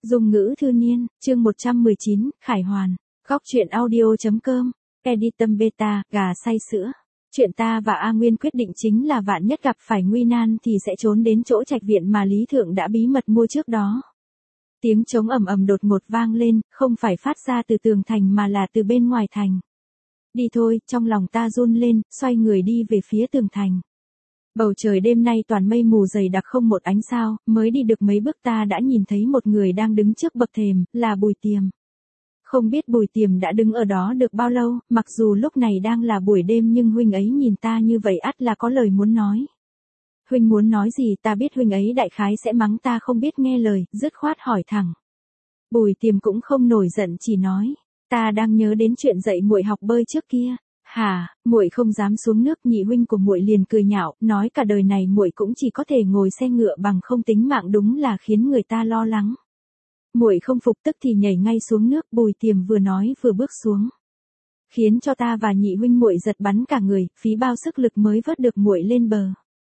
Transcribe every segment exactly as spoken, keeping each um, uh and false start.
Dung ngữ thư niên, chương một trăm mười chín, Khải Hoàn. Góc truyện audio.com, Editum Beta, gà say sữa. Chuyện ta và A Nguyên quyết định chính là vạn nhất gặp phải nguy nan thì sẽ trốn đến chỗ trạch viện mà Lý Thượng đã bí mật mua trước đó. Tiếng trống ầm ầm đột ngột vang lên, không phải phát ra từ tường thành mà là từ bên ngoài thành. Đi thôi, trong lòng ta run lên, xoay người đi về phía tường thành. Bầu trời đêm nay toàn mây mù dày đặc không một ánh sao, mới đi được mấy bước ta đã nhìn thấy một người đang đứng trước bậc thềm, là Bùi Tiềm. Không biết Bùi Tiềm đã đứng ở đó được bao lâu, mặc dù lúc này đang là buổi đêm nhưng huynh ấy nhìn ta như vậy ắt là có lời muốn nói. Huynh muốn nói gì ta biết huynh ấy đại khái sẽ mắng ta không biết nghe lời, dứt khoát hỏi thẳng. Bùi Tiềm cũng không nổi giận chỉ nói, ta đang nhớ đến chuyện dạy muội học bơi trước kia. Hả, muội không dám xuống nước, nhị huynh của muội liền cười nhạo, nói cả đời này muội cũng chỉ có thể ngồi xe ngựa bằng không tính mạng, đúng là khiến người ta lo lắng. Muội không phục tức thì nhảy ngay xuống nước, Bùi Tiềm vừa nói vừa bước xuống, khiến cho ta và nhị huynh muội giật bắn cả người, phí bao sức lực mới vớt được muội lên bờ.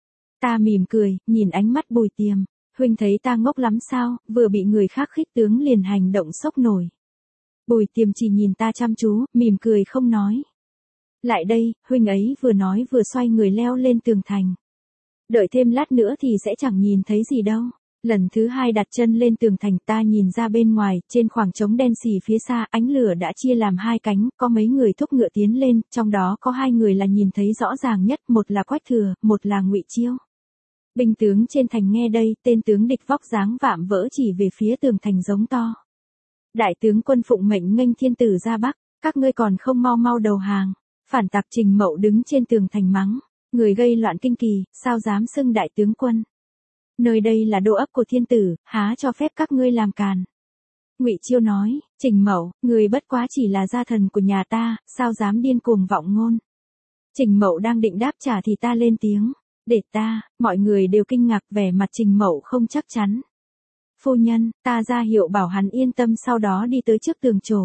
Ta mỉm cười, nhìn ánh mắt Bùi Tiềm, huynh thấy ta ngốc lắm sao, vừa bị người khác khích tướng liền hành động sốc nổi. Bùi Tiềm chỉ nhìn ta chăm chú, mỉm cười không nói. Lại đây, huynh ấy vừa nói vừa xoay người leo lên tường thành. Đợi thêm lát nữa thì sẽ chẳng nhìn thấy gì đâu. Lần thứ hai đặt chân lên tường thành ta nhìn ra bên ngoài, trên khoảng trống đen xì phía xa, ánh lửa đã chia làm hai cánh, có mấy người thúc ngựa tiến lên, trong đó có hai người là nhìn thấy rõ ràng nhất, một là Quách Thừa, một là Ngụy Chiêu. Binh tướng trên thành nghe đây, tên tướng địch vóc dáng vạm vỡ chỉ về phía tường thành giống to. Đại tướng quân phụng mệnh nghênh thiên tử ra Bắc, các ngươi còn không mau mau đầu hàng. Phản tặc Trình Mậu đứng trên tường thành mắng, người gây loạn kinh kỳ, sao dám xưng đại tướng quân. Nơi đây là đô ấp của thiên tử, há cho phép các ngươi làm càn. Ngụy Chiêu nói, Trình Mậu, người bất quá chỉ là gia thần của nhà ta, sao dám điên cuồng vọng ngôn. Trình Mậu đang định đáp trả thì ta lên tiếng, để ta, mọi người đều kinh ngạc, vẻ mặt Trình Mậu không chắc chắn. Phu nhân, ta ra hiệu bảo hắn yên tâm, sau đó đi tới trước tường trổ.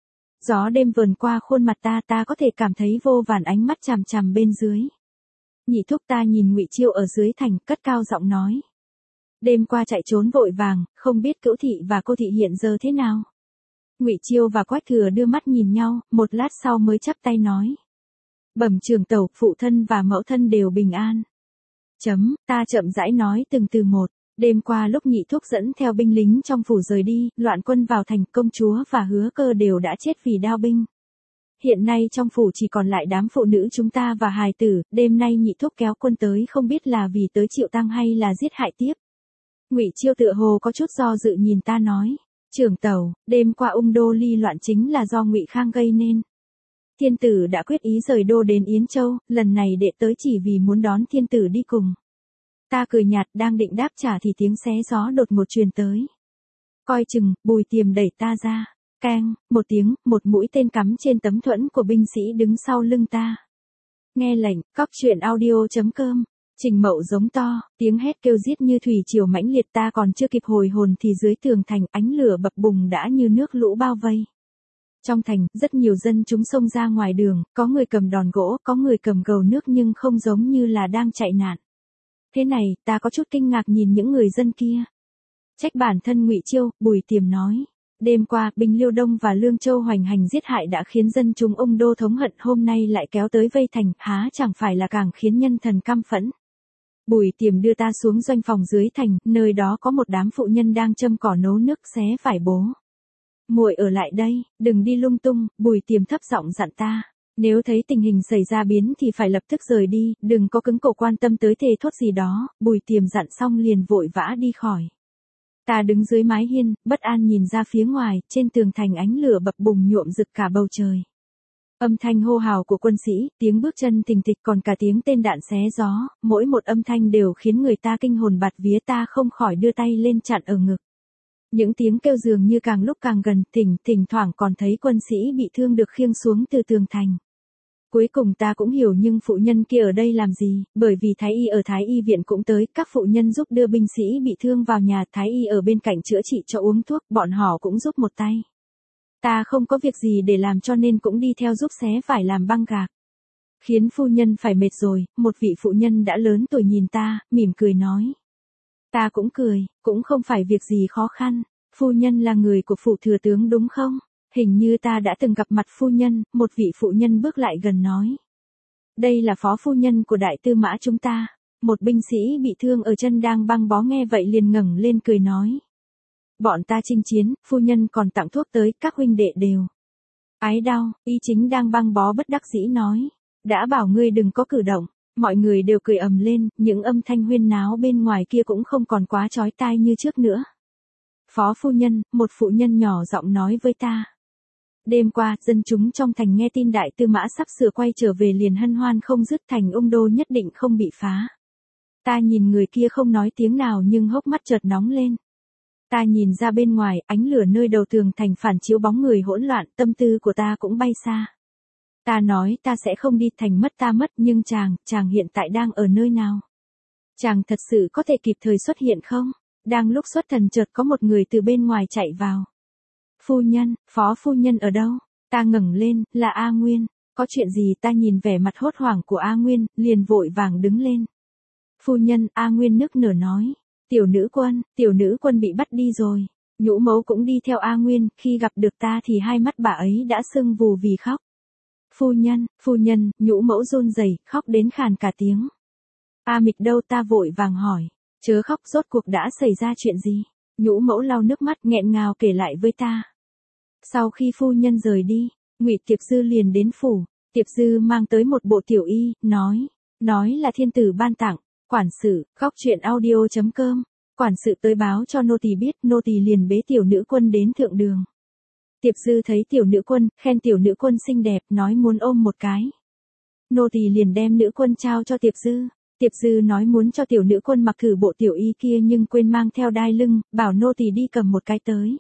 Gió đêm vờn qua khuôn mặt ta, ta có thể cảm thấy vô vàn ánh mắt chằm chằm bên dưới. Nhị thúc ta nhìn Ngụy Chiêu ở dưới thành, cất cao giọng nói. Đêm qua chạy trốn vội vàng, không biết Cữu thị và cô thị hiện giờ thế nào. Ngụy Chiêu và Quách Thừa đưa mắt nhìn nhau, một lát sau mới chắp tay nói. Bẩm trưởng tẩu, phụ thân và mẫu thân đều bình an. Chấm, ta chậm rãi nói từng từ một. Đêm qua lúc nhị thúc dẫn theo binh lính trong phủ rời đi, loạn quân vào thành, công chúa và Hứa Cơ đều đã chết vì đao binh. Hiện nay trong phủ chỉ còn lại đám phụ nữ chúng ta và hài tử, đêm nay nhị thúc kéo quân tới không biết là vì tới chịu tang hay là giết hại tiếp. Ngụy Chiêu tựa hồ có chút do dự nhìn ta nói, trưởng tẩu, đêm qua ung đô ly loạn chính là do Ngụy Khang gây nên. Thiên tử đã quyết ý rời đô đến Yến Châu, lần này đệ tới chỉ vì muốn đón thiên tử đi cùng. Ta cười nhạt, đang định đáp trả thì tiếng xé gió đột ngột truyền tới. Coi chừng, Bùi Tiềm đẩy ta ra. Keng, một tiếng, một mũi tên cắm trên tấm thuẫn của binh sĩ đứng sau lưng ta. Nghe lệnh, góc truyện audio.com. Trình Mậu giống to, tiếng hét kêu giết như thủy triều mãnh liệt, ta còn chưa kịp hồi hồn thì dưới tường thành ánh lửa bập bùng đã như nước lũ bao vây. Trong thành, rất nhiều dân chúng xông ra ngoài đường, có người cầm đòn gỗ, có người cầm gầu nước nhưng không giống như là đang chạy nạn. Thế này, ta có chút kinh ngạc nhìn những người dân kia. Trách bản thân Ngụy Chiêu, Bùi Tiềm nói. Đêm qua, binh Liêu Đông và Lương Châu hoành hành giết hại đã khiến dân chúng ung đô thống hận, hôm nay lại kéo tới vây thành, há chẳng phải là càng khiến nhân thần căm phẫn. Bùi Tiềm đưa ta xuống doanh phòng dưới thành, nơi đó có một đám phụ nhân đang châm cỏ nấu nước xé vải bố. Muội ở lại đây, đừng đi lung tung, Bùi Tiềm thấp giọng dặn ta. Nếu thấy tình hình xảy ra biến thì phải lập tức rời đi, đừng có cứng cổ quan tâm tới thề thốt gì đó. Bùi Tiềm dặn xong liền vội vã đi khỏi. Ta đứng dưới mái hiên, bất an nhìn ra phía ngoài, trên tường thành ánh lửa bập bùng nhuộm rực cả bầu trời. Âm thanh hô hào của quân sĩ, tiếng bước chân thình thịch còn cả tiếng tên đạn xé gió, mỗi một âm thanh đều khiến người ta kinh hồn bạt vía, ta không khỏi đưa tay lên chặn ở ngực. Những tiếng kêu dường như càng lúc càng gần, thỉnh thỉnh thoảng còn thấy quân sĩ bị thương được khiêng xuống từ tường thành. Cuối cùng ta cũng hiểu nhưng phụ nhân kia ở đây làm gì, bởi vì Thái y ở Thái y viện cũng tới, các phụ nhân giúp đưa binh sĩ bị thương vào nhà, Thái y ở bên cạnh chữa trị cho uống thuốc, bọn họ cũng giúp một tay. Ta không có việc gì để làm cho nên cũng đi theo giúp xé phải làm băng gạc. Khiến phu nhân phải mệt rồi, một vị phụ nhân đã lớn tuổi nhìn ta, mỉm cười nói. Ta cũng cười, cũng không phải việc gì khó khăn. Phu nhân là người của phủ thừa tướng đúng không? Hình như ta đã từng gặp mặt phu nhân, một vị phụ nhân bước lại gần nói. Đây là phó phu nhân của đại tư mã chúng ta. Một binh sĩ bị thương ở chân đang băng bó nghe vậy liền ngẩng lên cười nói. Bọn ta chinh chiến, phu nhân còn tặng thuốc tới, các huynh đệ đều. Ái đau, y chính đang băng bó bất đắc dĩ nói. Đã bảo ngươi đừng có cử động. Mọi người đều cười ầm lên, những âm thanh huyên náo bên ngoài kia cũng không còn quá chói tai như trước nữa. Phó phu nhân, một phụ nhân nhỏ giọng nói với ta. Đêm qua, dân chúng trong thành nghe tin đại tư mã sắp sửa quay trở về liền hân hoan không dứt, thành ung đô nhất định không bị phá. Ta nhìn người kia không nói tiếng nào nhưng hốc mắt chợt nóng lên. Ta nhìn ra bên ngoài, ánh lửa nơi đầu tường thành phản chiếu bóng người hỗn loạn, tâm tư của ta cũng bay xa. Ta nói ta sẽ không đi, thành mất ta mất, nhưng chàng, chàng hiện tại đang ở nơi nào? Chàng thật sự có thể kịp thời xuất hiện không? Đang lúc xuất thần chợt có một người từ bên ngoài chạy vào. Phu nhân, phó phu nhân ở đâu? Ta ngẩng lên, là A Nguyên. Có chuyện gì? Ta nhìn vẻ mặt hốt hoảng của A Nguyên, liền vội vàng đứng lên. Phu nhân, A Nguyên nức nở nói. Tiểu nữ quân, tiểu nữ quân bị bắt đi rồi. Nhũ mẫu cũng đi theo A Nguyên, khi gặp được ta thì hai mắt bà ấy đã sưng vù vì khóc. Phu nhân, phu nhân, nhũ mẫu run rẩy, khóc đến khàn cả tiếng. A Mịch đâu? Ta vội vàng hỏi. Chớ khóc, rốt cuộc đã xảy ra chuyện gì? Nhũ mẫu lau nước mắt nghẹn ngào kể lại với ta. Sau khi phu nhân rời đi, Ngụy Tiệp Dư liền đến phủ. Tiệp Dư mang tới một bộ tiểu y, nói, nói là thiên tử ban tặng. Quản sự, góc truyện audio chấm com. Quản sự tới báo cho nô tỳ biết, nô tỳ liền bế tiểu nữ quân đến thượng đường. Tiệp Dư thấy tiểu nữ quân, khen tiểu nữ quân xinh đẹp, nói muốn ôm một cái. Nô tỳ liền đem nữ quân trao cho Tiệp Dư. Tiệp Dư nói muốn cho tiểu nữ quân mặc thử bộ tiểu y kia nhưng quên mang theo đai lưng, bảo nô tỳ đi cầm một cái tới.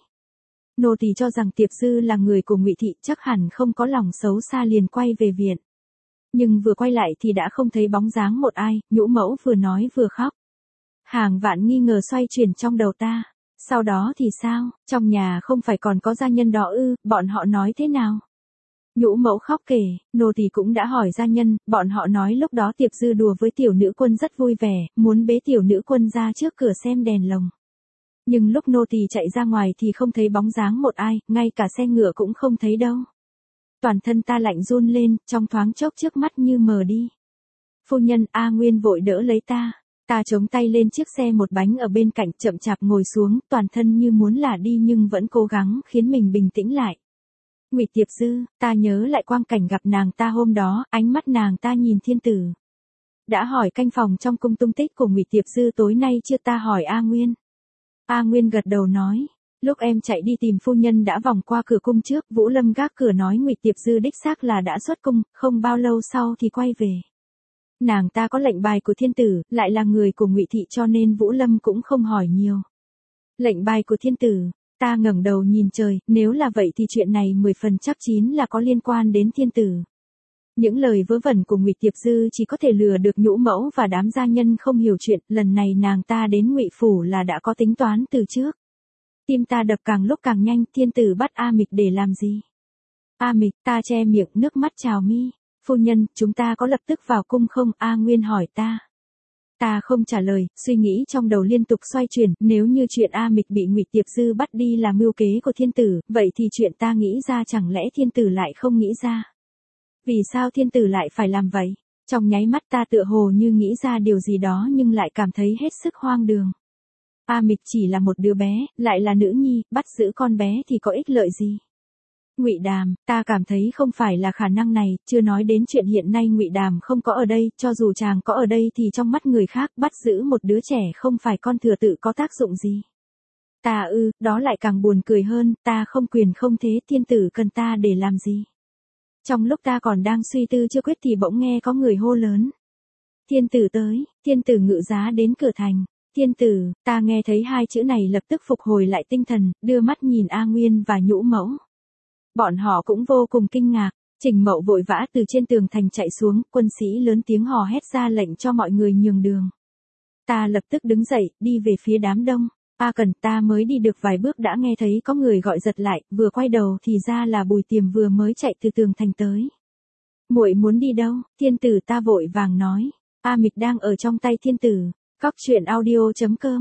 Nô tỳ cho rằng Tiệp Dư là người của Ngụy thị, chắc hẳn không có lòng xấu xa, liền quay về viện. Nhưng vừa quay lại thì đã không thấy bóng dáng một ai, nhũ mẫu vừa nói vừa khóc. Hàng vạn nghi ngờ xoay chuyển trong đầu ta. Sau đó thì sao, trong nhà không phải còn có gia nhân đó ư, bọn họ nói thế nào? Nhũ mẫu khóc kể, nô tỳ cũng đã hỏi gia nhân, bọn họ nói lúc đó Tiệp Dư đùa với tiểu nữ quân rất vui vẻ, muốn bế tiểu nữ quân ra trước cửa xem đèn lồng. Nhưng lúc nô tỳ chạy ra ngoài thì không thấy bóng dáng một ai, ngay cả xe ngựa cũng không thấy đâu. Toàn thân ta lạnh run lên, trong thoáng chốc trước mắt như mờ đi. Phu nhân, A Nguyên vội đỡ lấy ta. Ta chống tay lên chiếc xe một bánh ở bên cạnh, chậm chạp ngồi xuống, toàn thân như muốn lả đi nhưng vẫn cố gắng khiến mình bình tĩnh lại. Ngụy Tiệp Dư, ta nhớ lại quang cảnh gặp nàng ta hôm đó, ánh mắt nàng ta nhìn thiên tử. Đã hỏi canh phòng trong cung tung tích của Ngụy Tiệp Dư tối nay chưa? Ta hỏi A Nguyên. A Nguyên gật đầu nói, lúc em chạy đi tìm phu nhân đã vòng qua cửa cung trước, Vũ Lâm gác cửa nói Ngụy Tiệp Dư đích xác là đã xuất cung, không bao lâu sau thì quay về. Nàng ta có lệnh bài của thiên tử, lại là người của Ngụy thị cho nên Vũ Lâm cũng không hỏi nhiều. Lệnh bài của thiên tử, ta ngẩng đầu nhìn trời, nếu là vậy thì chuyện này mười phần chắc chín là có liên quan đến thiên tử. Những lời vớ vẩn của Ngụy Tiệp Dư chỉ có thể lừa được nhũ mẫu và đám gia nhân không hiểu chuyện, lần này nàng ta đến Ngụy phủ là đã có tính toán từ trước. Tim ta đập càng lúc càng nhanh, thiên tử bắt A Mịch để làm gì? A Mịch, ta che miệng, nước mắt trào mi. Phu nhân, chúng ta có lập tức vào cung không? A Nguyên hỏi ta. Ta không trả lời, suy nghĩ trong đầu liên tục xoay chuyển, nếu như chuyện A Mịch bị Ngụy Tiệp Dư bắt đi là mưu kế của thiên tử, vậy thì chuyện ta nghĩ ra chẳng lẽ thiên tử lại không nghĩ ra? Vì sao thiên tử lại phải làm vậy? Trong nháy mắt ta tựa hồ như nghĩ ra điều gì đó nhưng lại cảm thấy hết sức hoang đường. A Mịch chỉ là một đứa bé, lại là nữ nhi, bắt giữ con bé thì có ích lợi gì? Ngụy Đàm, ta cảm thấy không phải là khả năng này, chưa nói đến chuyện hiện nay Ngụy Đàm không có ở đây, cho dù chàng có ở đây thì trong mắt người khác bắt giữ một đứa trẻ không phải con thừa tự có tác dụng gì. Ta ư, đó lại càng buồn cười hơn, ta không quyền không thế, thiên tử cần ta để làm gì? Trong lúc ta còn đang suy tư chưa quyết thì bỗng nghe có người hô lớn. Thiên tử tới, thiên tử ngự giá đến cửa thành. Thiên tử, ta nghe thấy hai chữ này lập tức phục hồi lại tinh thần, đưa mắt nhìn A Nguyên và nhũ mẫu. Bọn họ cũng vô cùng kinh ngạc, Trình Mậu vội vã từ trên tường thành chạy xuống, quân sĩ lớn tiếng hò hét ra lệnh cho mọi người nhường đường. Ta lập tức đứng dậy, đi về phía đám đông. A Cần, ta mới đi được vài bước đã nghe thấy có người gọi giật lại, vừa quay đầu thì ra là Bùi Tiềm vừa mới chạy từ tường thành tới. Muội muốn đi đâu? Thiên tử, ta vội vàng nói. A Mịch đang ở trong tay thiên tử. Góc truyện audio chấm com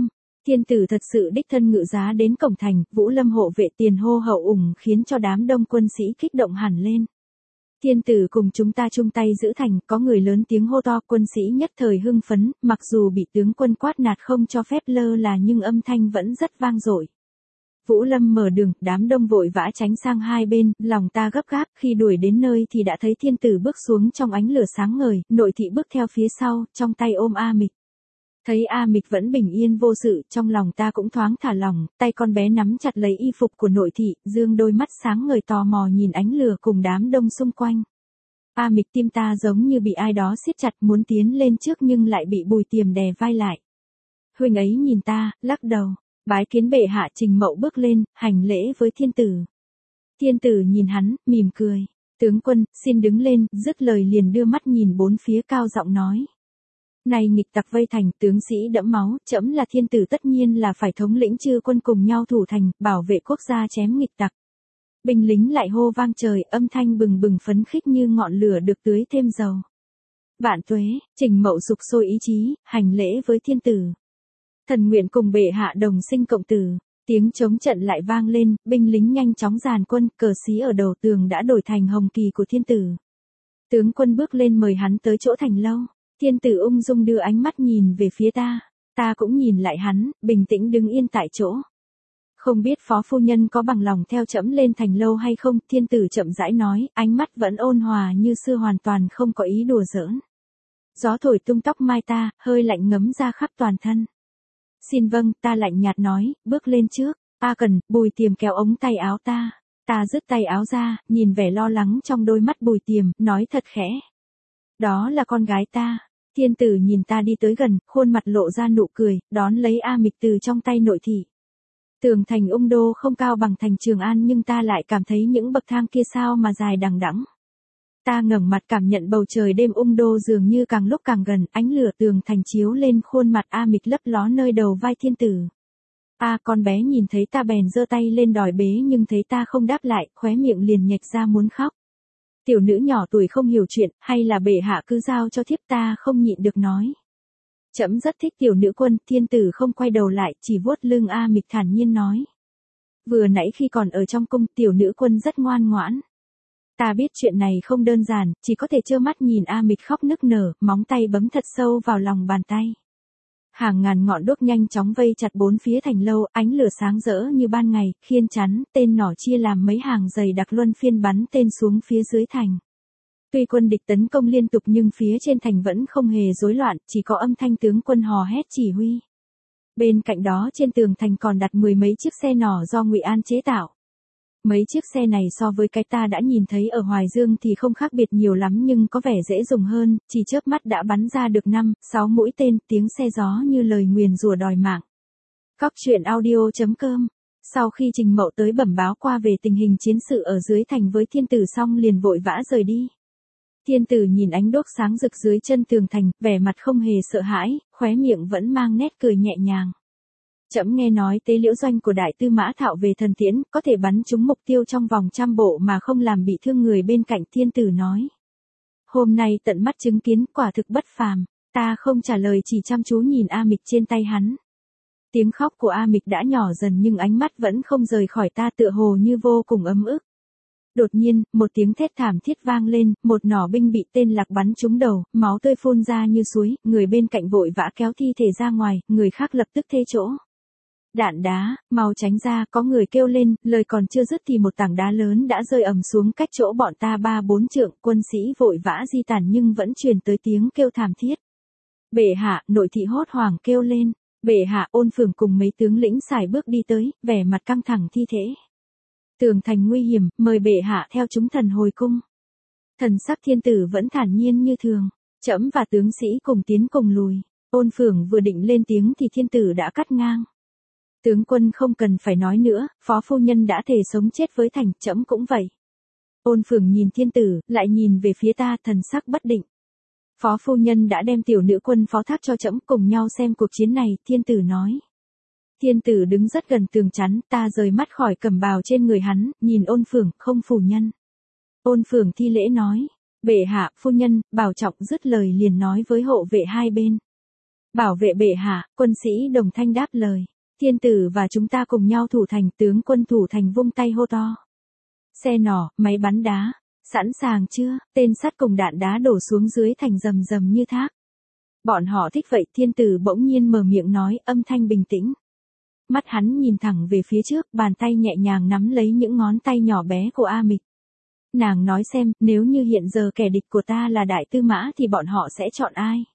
Thiên tử thật sự đích thân ngự giá đến cổng thành, Vũ Lâm hộ vệ tiền hô hậu ủng khiến cho đám đông quân sĩ kích động hẳn lên. Thiên tử cùng chúng ta chung tay giữ thành, có người lớn tiếng hô to, quân sĩ nhất thời hưng phấn, mặc dù bị tướng quân quát nạt không cho phép lơ là nhưng âm thanh vẫn rất vang dội. Vũ Lâm mở đường, đám đông vội vã tránh sang hai bên, lòng ta gấp gáp, khi đuổi đến nơi thì đã thấy thiên tử bước xuống trong ánh lửa sáng ngời, nội thị bước theo phía sau, trong tay ôm A Mịch. Thấy A Mịch vẫn bình yên vô sự, trong lòng ta cũng thoáng thả lòng, tay con bé nắm chặt lấy y phục của nội thị, dương đôi mắt sáng ngời tò mò nhìn ánh lửa cùng đám đông xung quanh. A Mịch tim ta giống như bị ai đó siết chặt muốn tiến lên trước nhưng lại bị Bùi Tiềm đè vai lại. Huynh ấy nhìn ta, lắc đầu, bái kiến bệ hạ. Trình Mậu bước lên, hành lễ với thiên tử. Thiên tử nhìn hắn, mỉm cười, tướng quân, xin đứng lên, dứt lời liền đưa mắt nhìn bốn phía cao giọng nói. Này nghịch tặc vây thành, tướng sĩ đẫm máu, trẫm là thiên tử tất nhiên là phải thống lĩnh chư quân cùng nhau thủ thành, bảo vệ quốc gia chém nghịch tặc. Binh lính lại hô vang trời, âm thanh bừng bừng phấn khích như ngọn lửa được tưới thêm dầu. Vạn tuế, Trình Mậu sục sôi ý chí, hành lễ với thiên tử. Thần nguyện cùng bệ hạ đồng sinh cộng tử. Tiếng trống trận lại vang lên, binh lính nhanh chóng dàn quân, cờ xí ở đầu tường đã đổi thành hồng kỳ của thiên tử. Tướng quân bước lên mời hắn tới chỗ thành lâu. Thiên tử ung dung đưa ánh mắt nhìn về phía ta, ta cũng nhìn lại hắn, bình tĩnh đứng yên tại chỗ. Không biết phó phu nhân có bằng lòng theo trẫm lên thành lâu hay không, thiên tử chậm rãi nói, ánh mắt vẫn ôn hòa như xưa hoàn toàn không có ý đùa giỡn. Gió thổi tung tóc mai ta, hơi lạnh ngấm ra khắp toàn thân. Xin vâng, ta lạnh nhạt nói, bước lên trước, ta cần, Bùi Tiềm kéo ống tay áo ta. Ta dứt tay áo ra, nhìn vẻ lo lắng trong đôi mắt Bùi Tiềm, nói thật khẽ. Đó là con gái ta. Thiên tử nhìn ta đi tới gần, khuôn mặt lộ ra nụ cười, đón lấy A Mịch từ trong tay nội thị. Tường thành Ung Đô không cao bằng thành Trường An nhưng ta lại cảm thấy những bậc thang kia sao mà dài đằng đẵng. Ta ngẩng mặt cảm nhận bầu trời đêm Ung Đô dường như càng lúc càng gần, ánh lửa tường thành chiếu lên khuôn mặt A Mịch lấp ló nơi đầu vai thiên tử. A con bé nhìn thấy ta bèn giơ tay lên đòi bế nhưng thấy ta không đáp lại, khóe miệng liền nhếch ra muốn khóc. Tiểu nữ nhỏ tuổi không hiểu chuyện, hay là bệ hạ cứ giao cho thiếp, ta không nhịn được nói. Trẫm rất thích tiểu nữ quân, thiên tử không quay đầu lại, chỉ vuốt lưng A Mịch thản nhiên nói. Vừa nãy khi còn ở trong cung, tiểu nữ quân rất ngoan ngoãn. Ta biết chuyện này không đơn giản, chỉ có thể trơ mắt nhìn A Mịch khóc nức nở, móng tay bấm thật sâu vào lòng bàn tay. Hàng ngàn ngọn đuốc nhanh chóng vây chặt bốn phía thành lâu, ánh lửa sáng rỡ như ban ngày, khiên chắn, tên nỏ chia làm mấy hàng dày đặc luân phiên bắn tên xuống phía dưới thành. Tuy quân địch tấn công liên tục nhưng phía trên thành vẫn không hề rối loạn, chỉ có âm thanh tướng quân hò hét chỉ huy. Bên cạnh đó trên tường thành còn đặt mười mấy chiếc xe nỏ do Ngụy An chế tạo. Mấy chiếc xe này so với cái ta đã nhìn thấy ở Hoài Dương thì không khác biệt nhiều lắm nhưng có vẻ dễ dùng hơn, chỉ chớp mắt đã bắn ra được năm, sáu mũi tên, tiếng xe gió như lời nguyền rủa đòi mạng. Cóc truyện audio chấm com. Sau khi Trình Mậu tới bẩm báo qua về tình hình chiến sự ở dưới thành với thiên tử xong liền vội vã rời đi. Thiên tử nhìn ánh đuốc sáng rực dưới chân tường thành, vẻ mặt không hề sợ hãi, khóe miệng vẫn mang nét cười nhẹ nhàng. Trẫm nghe nói tế liễu doanh của đại tư Mã Thạo về thần tiễn, có thể bắn trúng mục tiêu trong vòng trăm bộ mà không làm bị thương người bên cạnh, thiên tử nói. Hôm nay tận mắt chứng kiến, quả thực bất phàm. Ta không trả lời chỉ chăm chú nhìn A Mịch trên tay hắn. Tiếng khóc của A Mịch đã nhỏ dần nhưng ánh mắt vẫn không rời khỏi ta, tựa hồ như vô cùng ấm ức. Đột nhiên, một tiếng thét thảm thiết vang lên, một nỏ binh bị tên lạc bắn trúng đầu, máu tươi phun ra như suối, người bên cạnh vội vã kéo thi thể ra ngoài, người khác lập tức thê chỗ. Đạn đá, mau tránh ra, có người kêu lên, lời còn chưa dứt thì một tảng đá lớn đã rơi ầm xuống cách chỗ bọn ta ba bốn trượng, quân sĩ vội vã di tản nhưng vẫn truyền tới tiếng kêu thảm thiết. Bệ hạ, nội thị hốt hoảng kêu lên, bệ hạ. Ôn Phưởng cùng mấy tướng lĩnh sải bước đi tới, vẻ mặt căng thẳng thi thể. Tường thành nguy hiểm, mời bệ hạ theo chúng thần hồi cung. Thần sắc thiên tử vẫn thản nhiên như thường, trẫm và tướng sĩ cùng tiến cùng lùi. Ôn Phưởng vừa định lên tiếng thì thiên tử đã cắt ngang. Tướng quân không cần phải nói nữa, phó phu nhân đã thề sống chết với thành, trẫm cũng vậy. Ôn Phưởng nhìn thiên tử, lại nhìn về phía ta, thần sắc bất định. Phó phu nhân đã đem tiểu nữ quân phó thác cho trẫm, cùng nhau xem cuộc chiến này, thiên tử nói. Thiên tử đứng rất gần tường chắn, ta rời mắt khỏi cẩm bào trên người hắn, nhìn Ôn Phưởng, không phủ nhân. Ôn Phưởng thi lễ nói, bệ hạ, phu nhân, bảo trọng. Dứt lời liền nói với hộ vệ hai bên. Bảo vệ bệ hạ, quân sĩ đồng thanh đáp lời. Thiên tử và chúng ta cùng nhau thủ thành, tướng quân thủ thành vung tay hô to. Xe nỏ, máy bắn đá, sẵn sàng chưa? Tên sắt cùng đạn đá đổ xuống dưới thành rầm rầm như thác. Bọn họ thích vậy, thiên tử bỗng nhiên mở miệng nói, âm thanh bình tĩnh. Mắt hắn nhìn thẳng về phía trước, bàn tay nhẹ nhàng nắm lấy những ngón tay nhỏ bé của A Mịch. Nàng nói xem, nếu như hiện giờ kẻ địch của ta là Đại Tư Mã thì bọn họ sẽ chọn ai?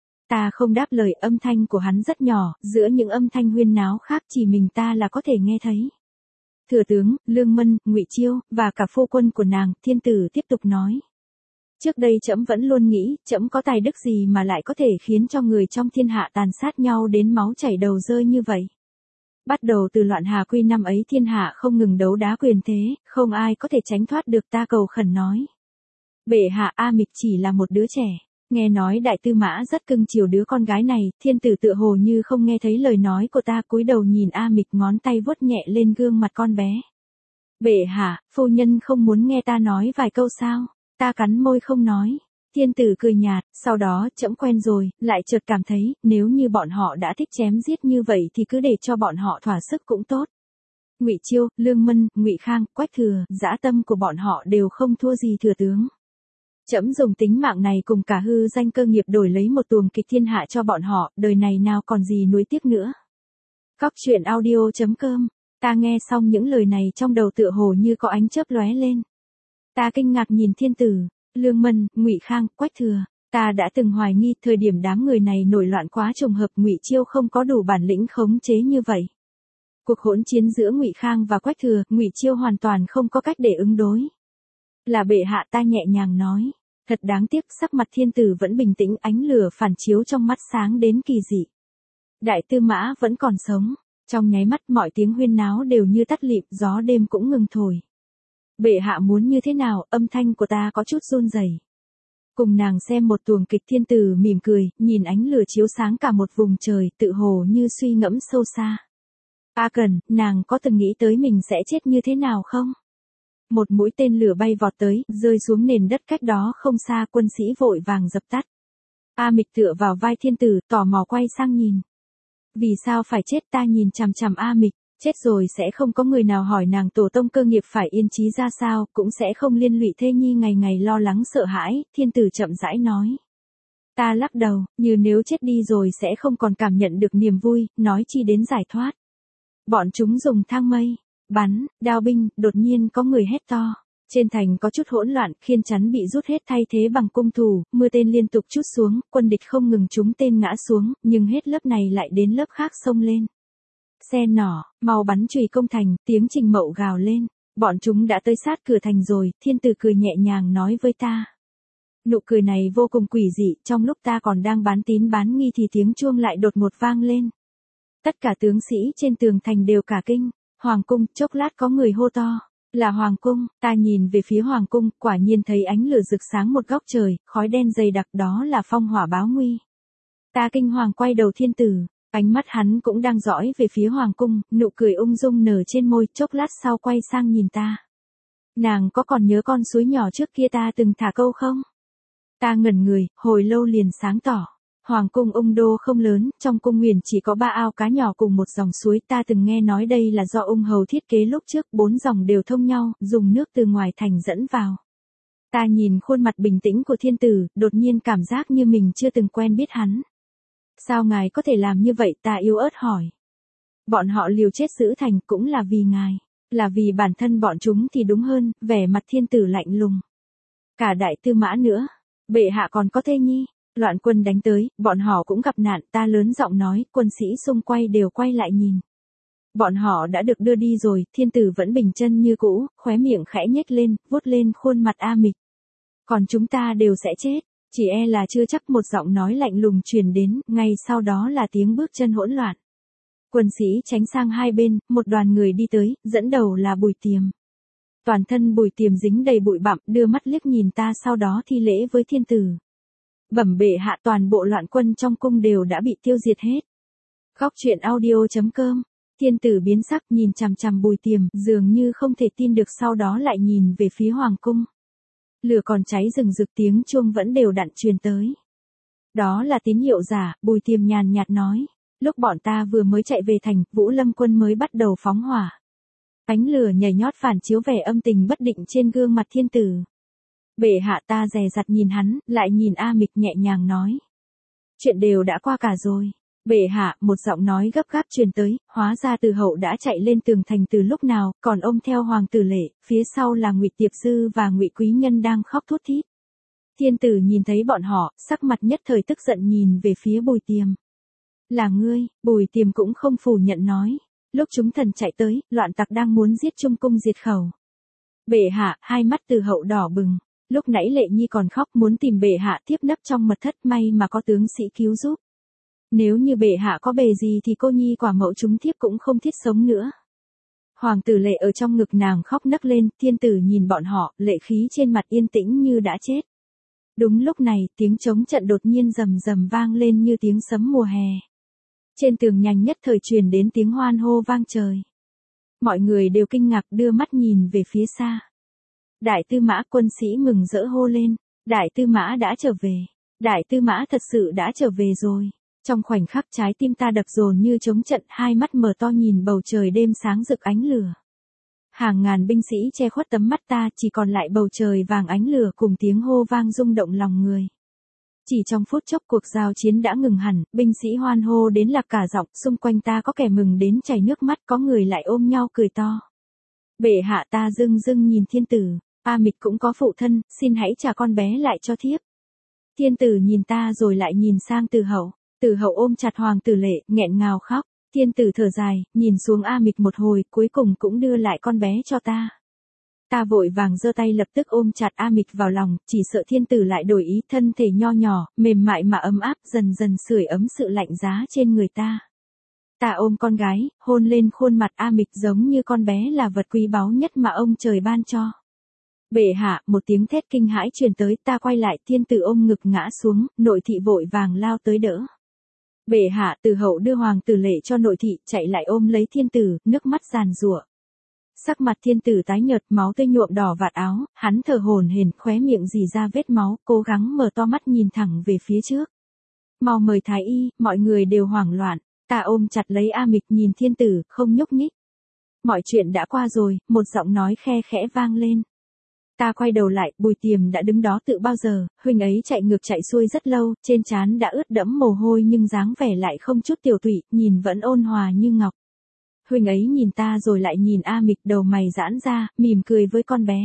Ta không đáp lời, âm thanh của hắn rất nhỏ, giữa những âm thanh huyên náo khác chỉ mình ta là có thể nghe thấy. Thừa tướng, Lương Mân, Ngụy Chiêu, và cả phu quân của nàng, thiên tử tiếp tục nói. Trước đây trẫm vẫn luôn nghĩ, trẫm có tài đức gì mà lại có thể khiến cho người trong thiên hạ tàn sát nhau đến máu chảy đầu rơi như vậy. Bắt đầu từ loạn Hà Quy năm ấy thiên hạ không ngừng đấu đá quyền thế, không ai có thể tránh thoát được, ta cầu khẩn nói. Bệ hạ, A Mịch chỉ là một đứa trẻ. Nghe nói Đại Tư Mã rất cưng chiều đứa con gái này, thiên tử tựa hồ như không nghe thấy lời nói của ta, cúi đầu nhìn A Mịch, ngón tay vuốt nhẹ lên gương mặt con bé. Bệ hạ, phu nhân không muốn nghe ta nói vài câu sao? Ta cắn môi không nói. Thiên tử cười nhạt, sau đó trẫm quen rồi, lại chợt cảm thấy, nếu như bọn họ đã thích chém giết như vậy thì cứ để cho bọn họ thỏa sức cũng tốt. Ngụy Chiêu, Lương Mân, Ngụy Khang, Quách Thừa, dã tâm của bọn họ đều không thua gì thừa tướng. Trẫm dùng tính mạng này cùng cả hư danh cơ nghiệp đổi lấy một tuồng kịch thiên hạ cho bọn họ, đời này nào còn gì nuối tiếc nữa. Cóc truyện audio chấm com. Ta nghe xong những lời này trong đầu tựa hồ như có ánh chớp lóe lên. Ta kinh ngạc nhìn thiên tử, Lương Mân, Ngụy Khang, Quách Thừa. Ta đã từng hoài nghi thời điểm đám người này nổi loạn quá trùng hợp, Ngụy Chiêu không có đủ bản lĩnh khống chế như vậy. Cuộc hỗn chiến giữa Ngụy Khang và Quách Thừa, Ngụy Chiêu hoàn toàn không có cách để ứng đối. Là bệ hạ, ta nhẹ nhàng nói. Thật đáng tiếc, sắc mặt thiên tử vẫn bình tĩnh, ánh lửa phản chiếu trong mắt sáng đến kỳ dị. Đại Tư Mã vẫn còn sống. Trong nháy mắt mọi tiếng huyên náo đều như tắt lịm, gió đêm cũng ngừng thổi. Bệ hạ muốn như thế nào? Âm thanh của ta có chút run rẩy. Cùng nàng xem một tuồng kịch, thiên tử mỉm cười, nhìn ánh lửa chiếu sáng cả một vùng trời, tự hồ như suy ngẫm sâu xa. A Cần, nàng có từng nghĩ tới mình sẽ chết như thế nào không? Một mũi tên lửa bay vọt tới, rơi xuống nền đất cách đó không xa, quân sĩ vội vàng dập tắt. A Mịch tựa vào vai thiên tử, tò mò quay sang nhìn. Vì sao phải chết? Ta nhìn chằm chằm A Mịch. Chết rồi sẽ không có người nào hỏi nàng tổ tông cơ nghiệp phải yên chí ra sao, cũng sẽ không liên lụy thê nhi ngày ngày lo lắng sợ hãi, thiên tử chậm rãi nói. Ta lắc đầu, như nếu chết đi rồi sẽ không còn cảm nhận được niềm vui, nói chi đến giải thoát. Bọn chúng dùng thang mây, bắn, đao binh, đột nhiên có người hét to. Trên thành có chút hỗn loạn, khiên chắn bị rút hết thay thế bằng cung thủ, mưa tên liên tục trút xuống, quân địch không ngừng trúng tên ngã xuống, nhưng hết lớp này lại đến lớp khác xông lên. Xe nỏ, mau bắn chùy công thành, tiếng Trình Mậu gào lên. Bọn chúng đã tới sát cửa thành rồi, thiên tử cười nhẹ nhàng nói với ta. Nụ cười này vô cùng quỷ dị, trong lúc ta còn đang bán tín bán nghi thì tiếng chuông lại đột ngột vang lên. Tất cả tướng sĩ trên tường thành đều cả kinh. Hoàng cung, chốc lát có người hô to. Là Hoàng cung, ta nhìn về phía Hoàng cung, quả nhiên thấy ánh lửa rực sáng một góc trời, khói đen dày đặc, đó là phong hỏa báo nguy. Ta kinh hoàng quay đầu thiên tử. Ánh mắt hắn cũng đang dõi về phía Hoàng cung, nụ cười ung dung nở trên môi, chốc lát sau quay sang nhìn ta. Nàng có còn nhớ con suối nhỏ trước kia ta từng thả câu không? Ta ngẩn người, hồi lâu liền sáng tỏ. Hoàng cung Ung Đô không lớn, trong cung nguyền chỉ có ba ao cá nhỏ cùng một dòng suối, ta từng nghe nói đây là do ung hầu thiết kế lúc trước, bốn dòng đều thông nhau, dùng nước từ ngoài thành dẫn vào. Ta nhìn khuôn mặt bình tĩnh của thiên tử, đột nhiên cảm giác như mình chưa từng quen biết hắn. Sao ngài có thể làm như vậy? Ta yếu ớt hỏi. Bọn họ liều chết giữ thành cũng là vì ngài, là vì bản thân bọn chúng thì đúng hơn, vẻ mặt thiên tử lạnh lùng. Cả Đại Tư Mã nữa, bệ hạ còn có thê nhi, loạn quân đánh tới, bọn họ cũng gặp nạn, ta lớn giọng nói, quân sĩ xung quanh đều quay lại nhìn. Bọn họ đã được đưa đi rồi, thiên tử vẫn bình chân như cũ, khóe miệng khẽ nhếch lên, vuốt lên khuôn mặt A Mịch. Còn chúng ta đều sẽ chết. Chỉ e là chưa chắc, một giọng nói lạnh lùng truyền đến, ngay sau đó là tiếng bước chân hỗn loạn. Quân sĩ tránh sang hai bên, một đoàn người đi tới, dẫn đầu là Bùi Tiềm. Toàn thân Bùi Tiềm dính đầy bụi bặm, đưa mắt liếc nhìn ta sau đó thi lễ với thiên tử. Bẩm bệ hạ, toàn bộ loạn quân trong cung đều đã bị tiêu diệt hết. Cóc truyện audio chấm com. Thiên tử biến sắc nhìn chằm chằm Bùi Tiềm, dường như không thể tin được, sau đó lại nhìn về phía Hoàng cung. Lửa còn cháy rừng rực, tiếng chuông vẫn đều đặn truyền tới. Đó là tín hiệu giả, Bùi Tiềm nhàn nhạt nói. Lúc bọn ta vừa mới chạy về thành, Vũ Lâm quân mới bắt đầu phóng hỏa. Ánh lửa nhảy nhót phản chiếu vẻ âm tình bất định trên gương mặt thiên tử. Bệ hạ, ta dè dặt nhìn hắn, lại nhìn A Mịch nhẹ nhàng nói. Chuyện đều đã qua cả rồi. Bệ hạ, một giọng nói gấp gáp truyền tới, hóa ra Từ Hậu đã chạy lên tường thành từ lúc nào, còn ông theo hoàng tử Lệ, phía sau là Ngụy Tiệp Sư và Ngụy Quý Nhân đang khóc thút thít. Thiên tử nhìn thấy bọn họ, sắc mặt nhất thời tức giận nhìn về phía Bùi Tiềm. Là ngươi, Bùi Tiềm cũng không phủ nhận nói. Lúc chúng thần chạy tới, loạn tặc đang muốn giết Trung Cung diệt khẩu. Bệ hạ, hai mắt Từ Hậu đỏ bừng. Lúc nãy Lệ Nhi còn khóc muốn tìm bệ hạ tiếp nấp trong mật thất, may mà có tướng sĩ cứu giúp. Nếu như bệ hạ có bề gì thì cô nhi quả mẫu chúng thiếp cũng không thiết sống nữa. Hoàng tử Lệ ở trong ngực nàng khóc nấc lên, thiên tử nhìn bọn họ, lệ khí trên mặt yên tĩnh như đã chết. Đúng lúc này, tiếng trống trận đột nhiên rầm rầm vang lên như tiếng sấm mùa hè. Trên tường nhanh nhất thời truyền đến tiếng hoan hô vang trời. Mọi người đều kinh ngạc đưa mắt nhìn về phía xa. Đại tư mã, quân sĩ mừng rỡ hô lên. Đại tư mã đã trở về. Đại tư mã thật sự đã trở về rồi. Trong khoảnh khắc trái tim ta đập dồn như trống trận, hai mắt mở to nhìn bầu trời đêm sáng rực ánh lửa. Hàng ngàn binh sĩ che khuất tấm mắt ta, chỉ còn lại bầu trời vàng ánh lửa cùng tiếng hô vang rung động lòng người. Chỉ trong phút chốc cuộc giao chiến đã ngừng hẳn, binh sĩ hoan hô đến lạc cả giọng, xung quanh ta có kẻ mừng đến chảy nước mắt, có người lại ôm nhau cười to. Bệ hạ, ta dưng dưng nhìn thiên tử, A Mịch cũng có phụ thân, xin hãy trả con bé lại cho thiếp. Thiên tử nhìn ta rồi lại nhìn sang Từ Hậu, Từ Hậu ôm chặt hoàng tử Lệ, nghẹn ngào khóc. Thiên tử thở dài, nhìn xuống A Mịch một hồi, cuối cùng cũng đưa lại con bé cho ta. Ta vội vàng giơ tay lập tức ôm chặt A Mịch vào lòng, chỉ sợ thiên tử lại đổi ý, thân thể nho nhỏ, mềm mại mà ấm áp, dần dần sưởi ấm sự lạnh giá trên người ta. Ta ôm con gái, hôn lên khuôn mặt A Mịch giống như con bé là vật quý báu nhất mà ông trời ban cho. Bệ hạ, một tiếng thét kinh hãi truyền tới, ta quay lại, thiên tử ôm ngực ngã xuống, nội thị vội vàng lao tới đỡ. Bệ hạ, Từ Hậu đưa hoàng tử Lệ cho nội thị, chạy lại ôm lấy thiên tử, nước mắt giàn giụa. Sắc mặt thiên tử tái nhợt, máu tươi nhuộm đỏ vạt áo, hắn thở hổn hển, khóe miệng rỉ ra vết máu, cố gắng mở to mắt nhìn thẳng về phía trước. Mau mời thái y, mọi người đều hoảng loạn, ta ôm chặt lấy A Mịch nhìn thiên tử, không nhúc nhích. Mọi chuyện đã qua rồi, một giọng nói khe khẽ vang lên. Ta quay đầu lại, Bùi Tiềm đã đứng đó tự bao giờ, huynh ấy chạy ngược chạy xuôi rất lâu, trên trán đã ướt đẫm mồ hôi nhưng dáng vẻ lại không chút tiểu tụy, nhìn vẫn ôn hòa như ngọc. Huynh ấy nhìn ta rồi lại nhìn A Mịch, đầu mày giãn ra, mỉm cười với con bé.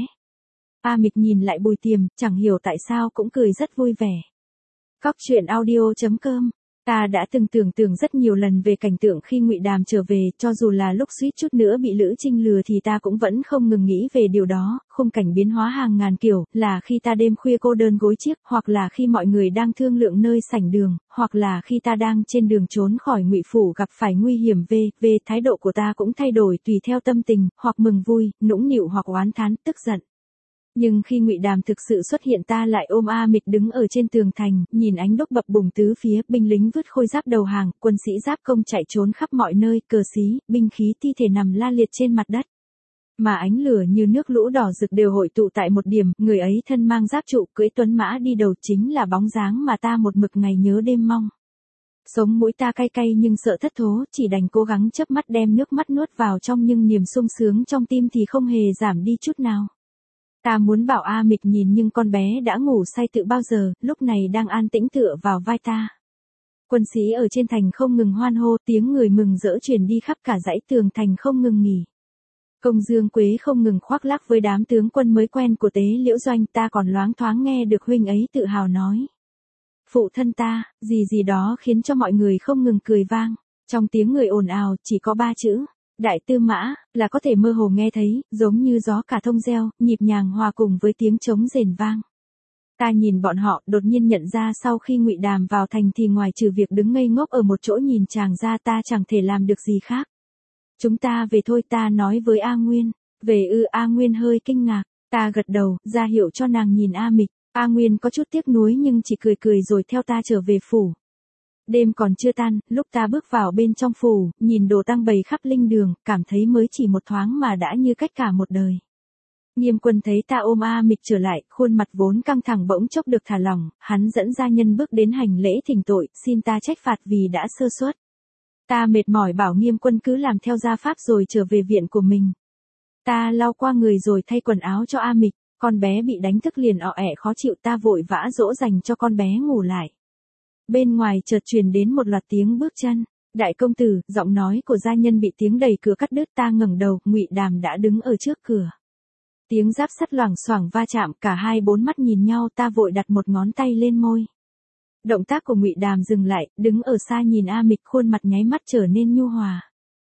A Mịch nhìn lại Bùi Tiềm, chẳng hiểu tại sao cũng cười rất vui vẻ. Góc truyện audio chấm com. Ta đã từng tưởng tượng rất nhiều lần về cảnh tượng khi Ngụy Đàm trở về, cho dù là lúc suýt chút nữa bị Lữ Trinh lừa thì ta cũng vẫn không ngừng nghĩ về điều đó, khung cảnh biến hóa hàng ngàn kiểu, là khi ta đêm khuya cô đơn gối chiếc, hoặc là khi mọi người đang thương lượng nơi sảnh đường, hoặc là khi ta đang trên đường trốn khỏi Ngụy phủ gặp phải nguy hiểm về, về thái độ của ta cũng thay đổi tùy theo tâm tình, hoặc mừng vui, nũng nịu hoặc oán thán, tức giận. Nhưng khi Ngụy Đàm thực sự xuất hiện ta lại ôm A Mịch đứng ở trên tường thành, nhìn ánh đuốc bập bùng tứ phía, binh lính vứt khôi giáp đầu hàng, quân sĩ giáp công chạy trốn khắp mọi nơi, cờ xí, binh khí thi thể nằm la liệt trên mặt đất. Mà ánh lửa như nước lũ đỏ rực đều hội tụ tại một điểm, người ấy thân mang giáp trụ, cưỡi tuấn mã đi đầu chính là bóng dáng mà ta một mực ngày nhớ đêm mong. Sống mũi ta cay cay nhưng sợ thất thố, chỉ đành cố gắng chớp mắt đem nước mắt nuốt vào trong nhưng niềm sung sướng trong tim thì không hề giảm đi chút nào. Ta muốn bảo A Mịch nhìn nhưng con bé đã ngủ say tự bao giờ, lúc này đang an tĩnh tựa vào vai ta. Quân sĩ ở trên thành không ngừng hoan hô, tiếng người mừng rỡ truyền đi khắp cả dãy tường thành không ngừng nghỉ. Công Dương Quế không ngừng khoác lác với đám tướng quân mới quen của Tế Liễu Doanh, ta còn loáng thoáng nghe được huynh ấy tự hào nói. Phụ thân ta, gì gì đó khiến cho mọi người không ngừng cười vang. Trong tiếng người ồn ào, chỉ có ba chữ. Đại tư mã, là có thể mơ hồ nghe thấy, giống như gió cả thông reo, nhịp nhàng hòa cùng với tiếng trống rền vang. Ta nhìn bọn họ, đột nhiên nhận ra sau khi Ngụy Đàm vào thành thì ngoài trừ việc đứng ngây ngốc ở một chỗ nhìn chàng ra ta chẳng thể làm được gì khác. Chúng ta về thôi, ta nói với A Nguyên. Về ư? A Nguyên hơi kinh ngạc, ta gật đầu, ra hiệu cho nàng nhìn A Mịch. A Nguyên có chút tiếc nuối nhưng chỉ cười cười rồi theo ta trở về phủ. Đêm còn chưa tan, lúc ta bước vào bên trong phủ, nhìn đồ tang bày khắp linh đường, cảm thấy mới chỉ một thoáng mà đã như cách cả một đời. Nghiêm Quân thấy ta ôm A Mịch trở lại, khuôn mặt vốn căng thẳng bỗng chốc được thả lỏng, hắn dẫn gia nhân bước đến hành lễ thỉnh tội, xin ta trách phạt vì đã sơ suất. Ta mệt mỏi bảo Nghiêm Quân cứ làm theo gia pháp rồi trở về viện của mình. Ta lau qua người rồi thay quần áo cho A Mịch, con bé bị đánh thức liền ọ ẹ khó chịu, ta vội vã dỗ dành cho con bé ngủ lại. Bên ngoài chợt truyền đến một loạt tiếng bước chân. Đại công tử, giọng nói của gia nhân bị tiếng đẩy cửa cắt đứt, ta ngẩng đầu, Ngụy Đàm đã đứng ở trước cửa. Tiếng giáp sắt loảng xoảng va chạm, cả hai bốn mắt nhìn nhau, ta vội đặt một ngón tay lên môi. Động tác của Ngụy Đàm dừng lại, đứng ở xa nhìn A Mịch, khuôn mặt nháy mắt trở nên nhu hòa.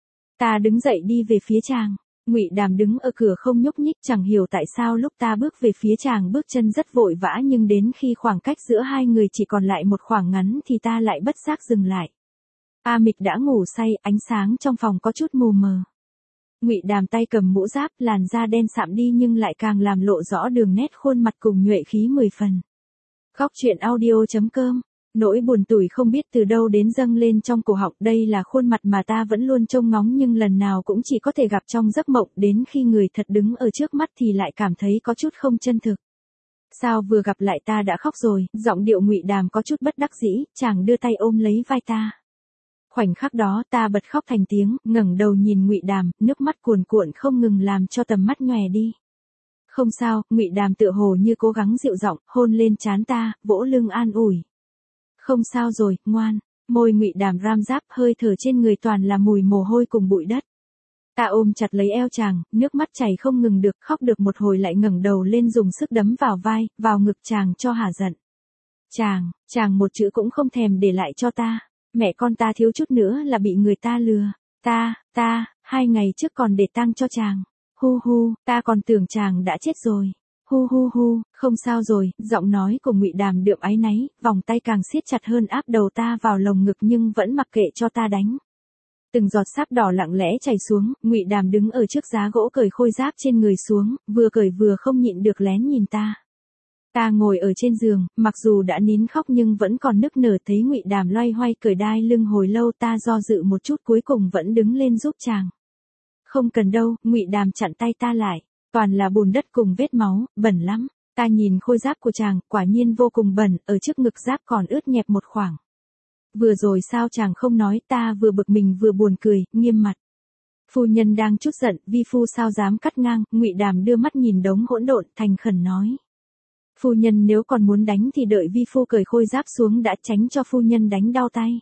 Ta đứng dậy đi về phía chàng. Ngụy Đàm đứng ở cửa không nhúc nhích, chẳng hiểu tại sao lúc ta bước về phía chàng bước chân rất vội vã, nhưng đến khi khoảng cách giữa hai người chỉ còn lại một khoảng ngắn thì ta lại bất giác dừng lại. A Mịch đã ngủ say, ánh sáng trong phòng có chút mù mờ. Ngụy Đàm tay cầm mũ giáp, làn da đen sạm đi nhưng lại càng làm lộ rõ đường nét khuôn mặt cùng nhuệ khí mười phần. Góc truyện audio chấm com. Nỗi buồn tủi không biết từ đâu đến dâng lên trong cổ họng, đây là khuôn mặt mà ta vẫn luôn trông ngóng nhưng lần nào cũng chỉ có thể gặp trong giấc mộng, đến khi người thật đứng ở trước mắt thì lại cảm thấy có chút không chân thực. Sao vừa gặp lại ta đã khóc rồi, giọng điệu Ngụy Đàm có chút bất đắc dĩ, chàng đưa tay ôm lấy vai ta. Khoảnh khắc đó ta bật khóc thành tiếng, ngẩng đầu nhìn Ngụy Đàm, nước mắt cuồn cuộn không ngừng làm cho tầm mắt nhòe đi. Không sao, Ngụy Đàm tựa hồ như cố gắng dịu giọng, hôn lên trán ta, vỗ lưng an ủi. Không sao rồi, ngoan. Môi Ngụy Đàm ram ráp, hơi thở trên người toàn là mùi mồ hôi cùng bụi đất. Ta ôm chặt lấy eo chàng, nước mắt chảy không ngừng được, khóc được một hồi lại ngẩng đầu lên dùng sức đấm vào vai, vào ngực chàng cho hả giận. Chàng, chàng một chữ cũng không thèm để lại cho ta. Mẹ con ta thiếu chút nữa là bị người ta lừa. Ta, ta, hai ngày trước còn để tang cho chàng. Hu hu, ta còn tưởng chàng đã chết rồi. Hu hu hu, không sao rồi, giọng nói của Ngụy Đàm đượm áy náy, vòng tay càng siết chặt hơn áp đầu ta vào lồng ngực nhưng vẫn mặc kệ cho ta đánh. Từng giọt sáp đỏ lặng lẽ chảy xuống, Ngụy Đàm đứng ở trước giá gỗ cởi khôi giáp trên người xuống, vừa cởi vừa không nhịn được lén nhìn ta. Ta ngồi ở trên giường, mặc dù đã nín khóc nhưng vẫn còn nức nở, thấy Ngụy Đàm loay hoay cởi đai lưng hồi lâu, ta do dự một chút cuối cùng vẫn đứng lên giúp chàng. Không cần đâu, Ngụy Đàm chặn tay ta lại. Toàn là bùn đất cùng vết máu, bẩn lắm. Ta nhìn khôi giáp của chàng, quả nhiên vô cùng bẩn, ở trước ngực giáp còn ướt nhẹp một khoảng. Vừa rồi sao chàng không nói, ta vừa bực mình vừa buồn cười, nghiêm mặt. Phu nhân đang chút giận, vi phu sao dám cắt ngang, Ngụy Đàm đưa mắt nhìn đống hỗn độn, thành khẩn nói. Phu nhân nếu còn muốn đánh thì đợi vi phu cởi khôi giáp xuống đã, tránh cho phu nhân đánh đau tay.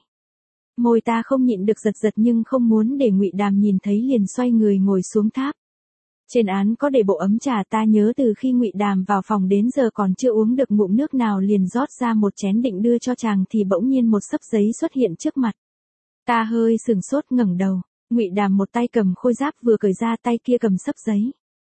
Môi ta không nhịn được giật giật nhưng không muốn để Ngụy Đàm nhìn thấy liền xoay người ngồi xuống tháp. Trên án có để bộ ấm trà, ta nhớ từ khi Ngụy Đàm vào phòng đến giờ còn chưa uống được ngụm nước nào liền rót ra một chén định đưa cho chàng thì bỗng nhiên một xấp giấy xuất hiện trước mặt. Ta hơi sừng sốt ngẩng đầu, Ngụy Đàm một tay cầm khôi giáp vừa cởi ra, tay kia cầm xấp giấy.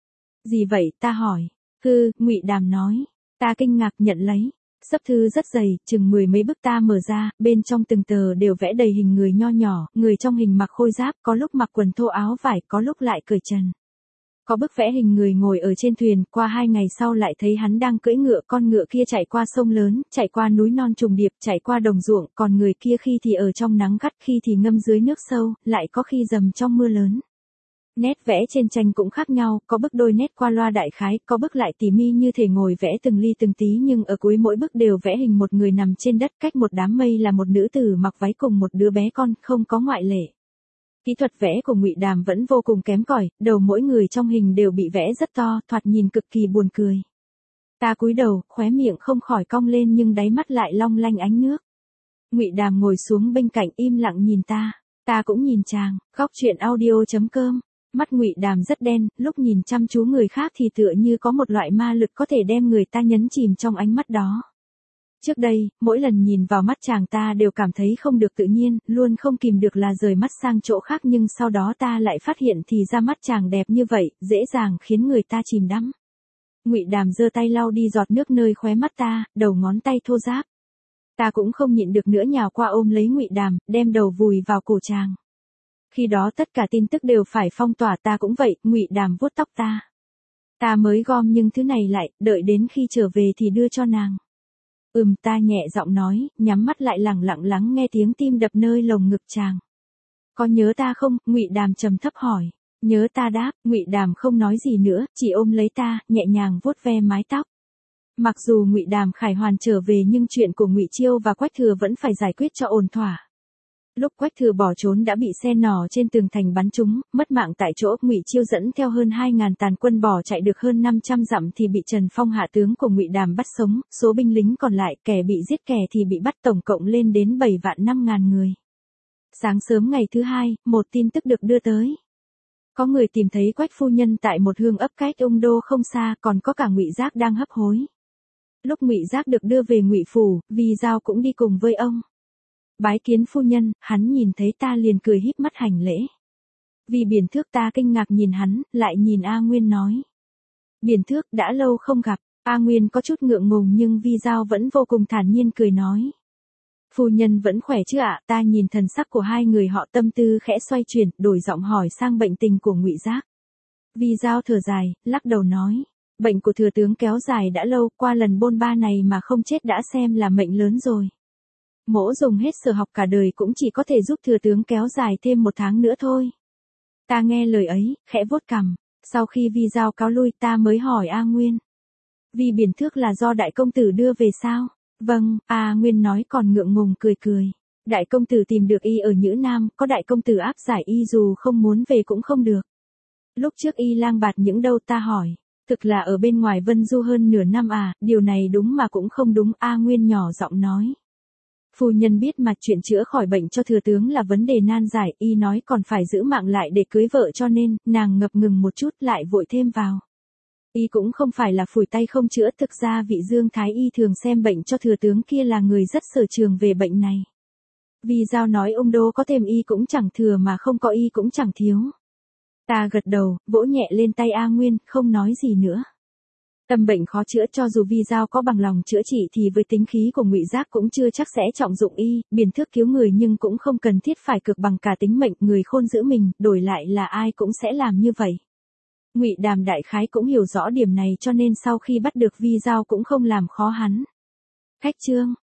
Gì vậy, ta hỏi. Hư, Ngụy Đàm nói. Ta kinh ngạc nhận lấy. Xấp thư rất dày, chừng mười mấy bức, ta mở ra, bên trong từng tờ đều vẽ đầy hình người nho nhỏ, người trong hình mặc khôi giáp, có lúc mặc quần thô áo vải, có lúc lại cởi trần. Có bức vẽ hình người ngồi ở trên thuyền, qua hai ngày sau lại thấy hắn đang cưỡi ngựa, con ngựa kia chạy qua sông lớn, chạy qua núi non trùng điệp, chạy qua đồng ruộng, còn người kia khi thì ở trong nắng gắt, khi thì ngâm dưới nước sâu, lại có khi dầm trong mưa lớn. Nét vẽ trên tranh cũng khác nhau, có bức đôi nét qua loa đại khái, có bức lại tỉ mi như thể ngồi vẽ từng ly từng tí, nhưng ở cuối mỗi bức đều vẽ hình một người nằm trên đất, cách một đám mây là một nữ tử mặc váy cùng một đứa bé con, không có ngoại lệ. Kỹ thuật vẽ của Ngụy Đàm vẫn vô cùng kém cỏi, đầu mỗi người trong hình đều bị vẽ rất to, thoạt nhìn cực kỳ buồn cười. Ta cúi đầu, khóe miệng không khỏi cong lên nhưng đáy mắt lại long lanh ánh nước. Ngụy Đàm ngồi xuống bên cạnh im lặng nhìn ta, ta cũng nhìn chàng. Góc truyện audio chấm com. Mắt Ngụy Đàm rất đen, lúc nhìn chăm chú người khác thì tựa như có một loại ma lực có thể đem người ta nhấn chìm trong ánh mắt đó. Trước đây, mỗi lần nhìn vào mắt chàng ta đều cảm thấy không được tự nhiên, luôn không kìm được là rời mắt sang chỗ khác, nhưng sau đó ta lại phát hiện thì ra mắt chàng đẹp như vậy, dễ dàng khiến người ta chìm đắm. Ngụy Đàm giơ tay lau đi giọt nước nơi khóe mắt ta, đầu ngón tay thô ráp. Ta cũng không nhịn được nữa nhào qua ôm lấy Ngụy Đàm, đem đầu vùi vào cổ chàng. Khi đó tất cả tin tức đều phải phong tỏa, ta cũng vậy, Ngụy Đàm vuốt tóc ta. Ta mới gom những thứ này lại, đợi đến khi trở về thì đưa cho nàng. Ừm, ta nhẹ giọng nói, nhắm mắt lại lẳng lặng lắng nghe tiếng tim đập nơi lồng ngực chàng. Có nhớ ta không? Ngụy Đàm trầm thấp hỏi. Nhớ, ta đáp. Ngụy Đàm không nói gì nữa, chỉ ôm lấy ta, nhẹ nhàng vuốt ve mái tóc. Mặc dù Ngụy Đàm khải hoàn trở về nhưng chuyện của Ngụy Chiêu và Quách Thừa vẫn phải giải quyết cho ổn thỏa. Lúc Quách Thừa bỏ trốn đã bị xe nỏ trên tường thành bắn trúng, mất mạng tại chỗ. Ngụy Chiêu dẫn theo hơn hai ngàn tàn quân bỏ chạy được hơn năm trăm dặm thì bị Trần Phong hạ tướng của Ngụy Đàm bắt sống, số binh lính còn lại kẻ bị giết kẻ thì bị bắt, tổng cộng lên đến bảy vạn năm ngàn người. Sáng sớm ngày thứ hai, một tin tức được đưa tới. Có người tìm thấy Quách phu nhân tại một hương ấp cách Ung Đô không xa, còn có cả Ngụy Giác đang hấp hối. Lúc Ngụy Giác được đưa về Ngụy phủ, Vi Dao cũng đi cùng với ông. Bái kiến phu nhân, hắn nhìn thấy ta liền cười híp mắt hành lễ. Vì Biển Thước ta kinh ngạc nhìn hắn, lại nhìn A Nguyên nói. Biển Thước đã lâu không gặp, A Nguyên có chút ngượng ngùng nhưng Vi Dao vẫn vô cùng thản nhiên cười nói. Phu nhân vẫn khỏe chứ ạ? Ta nhìn thần sắc của hai người họ tâm tư khẽ xoay chuyển, đổi giọng hỏi sang bệnh tình của Ngụy Giác. Vi Dao thở dài, lắc đầu nói. Bệnh của thừa tướng kéo dài đã lâu, qua lần bôn ba này mà không chết đã xem là mệnh lớn rồi. Mỗ dùng hết sở học cả đời cũng chỉ có thể giúp thừa tướng kéo dài thêm một tháng nữa thôi. Ta nghe lời ấy, khẽ vuốt cằm. Sau khi Vi Dao cáo lui ta mới hỏi A Nguyên. Vì Biển Thước là do đại công tử đưa về sao? Vâng, A Nguyên nói còn ngượng ngùng cười cười. Đại công tử tìm được y ở Nhữ Nam, có đại công tử áp giải y dù không muốn về cũng không được. Lúc trước y lang bạt những đâu ta hỏi. Thực là ở bên ngoài Vân Du hơn nửa năm à, điều này đúng mà cũng không đúng. A Nguyên nhỏ giọng nói. Phu nhân biết mà chuyện chữa khỏi bệnh cho thừa tướng là vấn đề nan giải, y nói còn phải giữ mạng lại để cưới vợ cho nên, nàng ngập ngừng một chút lại vội thêm vào. Y cũng không phải là phủi tay không chữa, thực ra vị Dương Thái Y thường xem bệnh cho thừa tướng kia là người rất sở trường về bệnh này. Vì Giao nói Ung Đô có thêm y cũng chẳng thừa mà không có y cũng chẳng thiếu. Ta gật đầu, vỗ nhẹ lên tay A Nguyên, không nói gì nữa. Tâm bệnh khó chữa, cho dù Vi Dao có bằng lòng chữa trị thì với tính khí của Ngụy Giác cũng chưa chắc sẽ trọng dụng y. Biển Thước cứu người nhưng cũng không cần thiết phải cược bằng cả tính mệnh, người khôn giữ mình, đổi lại là ai cũng sẽ làm như vậy. Ngụy Đàm đại khái cũng hiểu rõ điểm này cho nên sau khi bắt được Vi Dao cũng không làm khó hắn. Khách trương,